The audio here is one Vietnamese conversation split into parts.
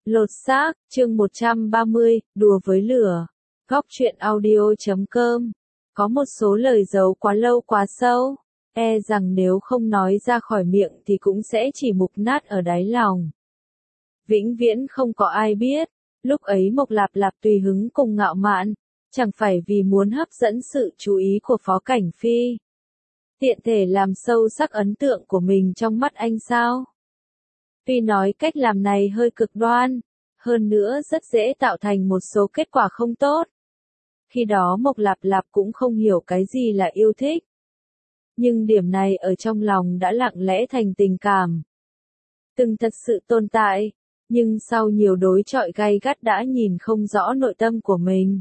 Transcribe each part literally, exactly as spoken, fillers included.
Lột xác, chương một trăm ba mươi, đùa với lửa. Góc truyện audio chấm com. Có một số lời giấu quá lâu quá sâu, e rằng nếu không nói ra khỏi miệng thì cũng sẽ chỉ mục nát ở đáy lòng. Vĩnh viễn không có ai biết, lúc ấy Mộc Lạp Lạp tùy hứng cùng ngạo mạn, chẳng phải vì muốn hấp dẫn sự chú ý của Phó Cảnh Phi. Tiện thể làm sâu sắc ấn tượng của mình trong mắt anh sao? Tuy nói cách làm này hơi cực đoan, hơn nữa rất dễ tạo thành một số kết quả không tốt. Khi đó Mộc Lạp Lạp cũng không hiểu cái gì là yêu thích. Nhưng điểm này ở trong lòng đã lặng lẽ thành tình cảm. Từng thật sự tồn tại, nhưng sau nhiều đối chọi gay gắt đã nhìn không rõ nội tâm của mình.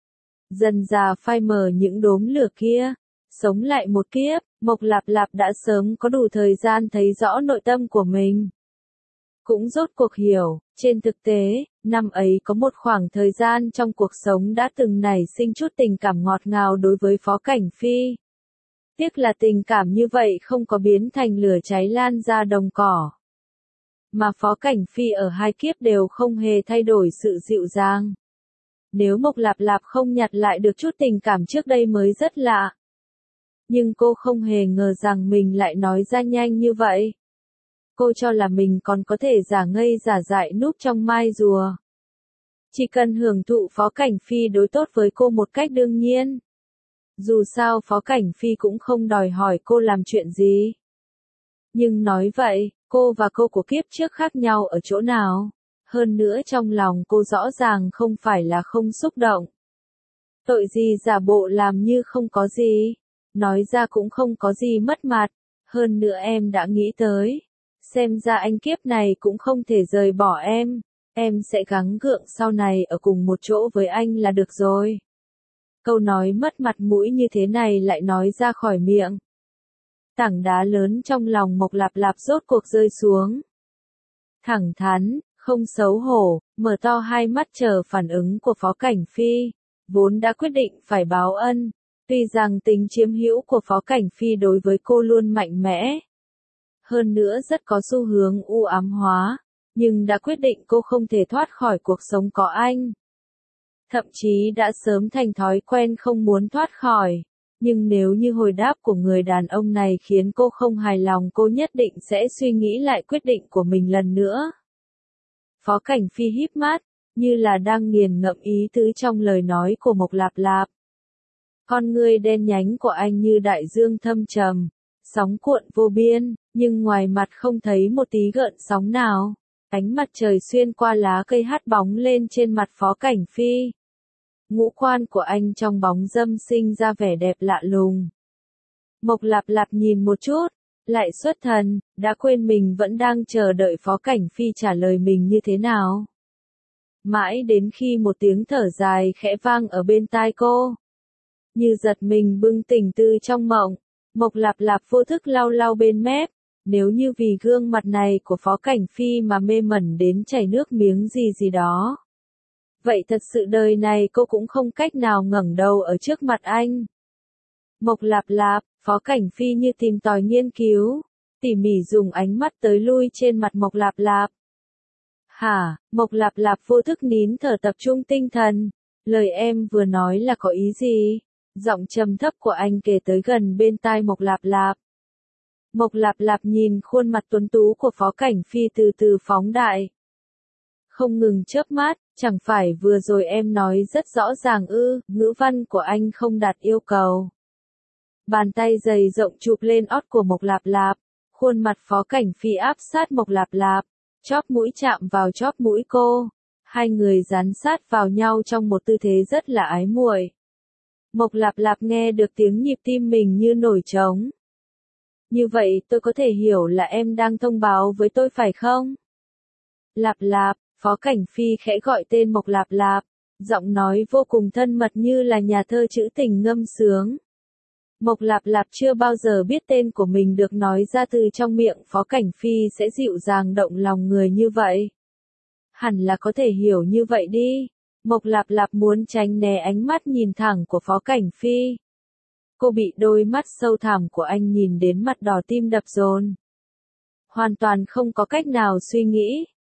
Dần dà phai mờ những đốm lửa kia, sống lại một kiếp, Mộc Lạp Lạp đã sớm có đủ thời gian thấy rõ nội tâm của mình. Cũng rốt cuộc hiểu, trên thực tế, năm ấy có một khoảng thời gian trong cuộc sống đã từng nảy sinh chút tình cảm ngọt ngào đối với Phó Cảnh Phi. Tiếc là tình cảm như vậy không có biến thành lửa cháy lan ra đồng cỏ. Mà Phó Cảnh Phi ở hai kiếp đều không hề thay đổi sự dịu dàng. Nếu Mộc Lạp Lạp không nhặt lại được chút tình cảm trước đây mới rất lạ. Nhưng cô không hề ngờ rằng mình lại nói ra nhanh như vậy. Cô cho là mình còn có thể giả ngây giả dại núp trong mai rùa. Chỉ cần hưởng thụ Phó Cảnh Phi đối tốt với cô một cách đương nhiên. Dù sao Phó Cảnh Phi cũng không đòi hỏi cô làm chuyện gì. Nhưng nói vậy, cô và cô của kiếp trước khác nhau ở chỗ nào? Hơn nữa trong lòng cô rõ ràng không phải là không xúc động. Tội gì giả bộ làm như không có gì. Nói ra cũng không có gì mất mặt. Hơn nữa em đã nghĩ tới. Xem ra anh kiếp này cũng không thể rời bỏ em. Em sẽ gắng gượng sau này ở cùng một chỗ với anh là được rồi. Câu nói mất mặt mũi như thế này lại nói ra khỏi miệng. Tảng đá lớn trong lòng Mộc Lạp Lạp rốt cuộc rơi xuống. Thẳng thắn, không xấu hổ, mở to hai mắt chờ phản ứng của Phó Cảnh Phi. Vốn đã quyết định phải báo ân. Tuy rằng tính chiếm hữu của Phó Cảnh Phi đối với cô luôn mạnh mẽ. Hơn nữa rất có xu hướng u ám hóa, nhưng đã quyết định cô không thể thoát khỏi cuộc sống có anh. Thậm chí đã sớm thành thói quen không muốn thoát khỏi, nhưng nếu như hồi đáp của người đàn ông này khiến cô không hài lòng cô nhất định sẽ suy nghĩ lại quyết định của mình lần nữa. Phó Cảnh Phi híp mắt, như là đang nghiền ngẫm ý tứ trong lời nói của Mộc Lạp Lạp. Con ngươi đen nhánh của anh như đại dương thâm trầm, sóng cuộn vô biên, nhưng ngoài mặt không thấy một tí gợn sóng nào. Ánh mặt trời xuyên qua lá cây hắt bóng lên trên mặt Phó Cảnh Phi. Ngũ quan của anh trong bóng râm sinh ra vẻ đẹp lạ lùng. Mộc Lạp Lạp nhìn một chút, lại xuất thần, đã quên mình vẫn đang chờ đợi Phó Cảnh Phi trả lời mình như thế nào. Mãi đến khi một tiếng thở dài khẽ vang ở bên tai cô. Như giật mình bừng tỉnh từ trong mộng, Mộc Lạp Lạp vô thức lau lau bên mép. Nếu như vì gương mặt này của Phó Cảnh Phi mà mê mẩn đến chảy nước miếng gì gì đó. Vậy thật sự đời này cô cũng không cách nào ngẩng đầu ở trước mặt anh. Mộc Lạp Lạp, Phó Cảnh Phi như tìm tòi nghiên cứu, tỉ mỉ dùng ánh mắt tới lui trên mặt Mộc Lạp Lạp. Hả, Mộc Lạp Lạp vô thức nín thở tập trung tinh thần, lời em vừa nói là có ý gì? Giọng trầm thấp của anh kề tới gần bên tai Mộc Lạp Lạp. Mộc Lạp Lạp nhìn khuôn mặt tuấn tú của Phó Cảnh Phi từ từ phóng đại. Không ngừng chớp mắt, chẳng phải vừa rồi em nói rất rõ ràng ư, ngữ văn của anh không đạt yêu cầu. Bàn tay dày rộng chụp lên ót của Mộc Lạp Lạp, khuôn mặt Phó Cảnh Phi áp sát Mộc Lạp Lạp, chóp mũi chạm vào chóp mũi cô. Hai người dán sát vào nhau trong một tư thế rất là ái muội. Mộc Lạp Lạp nghe được tiếng nhịp tim mình như nổi trống. Như vậy tôi có thể hiểu là em đang thông báo với tôi phải không? Lạp Lạp, Phó Cảnh Phi khẽ gọi tên Mộc Lạp Lạp, giọng nói vô cùng thân mật như là nhà thơ trữ tình ngâm sướng. Mộc Lạp Lạp chưa bao giờ biết tên của mình được nói ra từ trong miệng Phó Cảnh Phi sẽ dịu dàng động lòng người như vậy. Hẳn là có thể hiểu như vậy đi. Mộc Lạp Lạp muốn tránh né ánh mắt nhìn thẳng của Phó Cảnh Phi. Cô bị đôi mắt sâu thẳm của anh nhìn đến mặt đỏ tim đập dồn. Hoàn toàn không có cách nào suy nghĩ.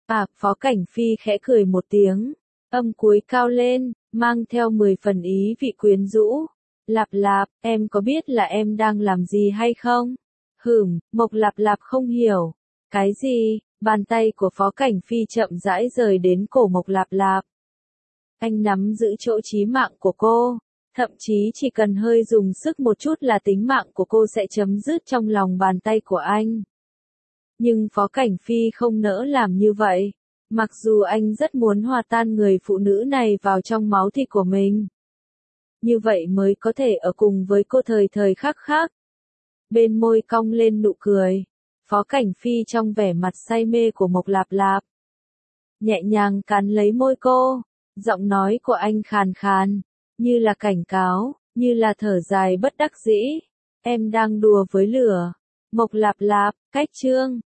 À, Phó Cảnh Phi khẽ cười một tiếng, âm cuối cao lên, mang theo mười phần ý vị quyến rũ. Lạp Lạp, em có biết là em đang làm gì hay không? Hửm, Mộc Lạp Lạp không hiểu. Cái gì? Bàn tay của Phó Cảnh Phi chậm rãi rời đến cổ Mộc Lạp Lạp. Anh nắm giữ chỗ chí mạng của cô. Thậm chí chỉ cần hơi dùng sức một chút là tính mạng của cô sẽ chấm dứt trong lòng bàn tay của anh. Nhưng Phó Cảnh Phi không nỡ làm như vậy. Mặc dù anh rất muốn hòa tan người phụ nữ này vào trong máu thịt của mình. Như vậy mới có thể ở cùng với cô thời thời khắc khắc. Bên môi cong lên nụ cười. Phó Cảnh Phi trong vẻ mặt say mê của Mộc Lạp Lạp. Nhẹ nhàng cắn lấy môi cô. Giọng nói của anh khàn khàn. Như là cảnh cáo, như là thở dài bất đắc dĩ. Em đang đùa với lửa. Mộc Lạp Lạp, cách chương.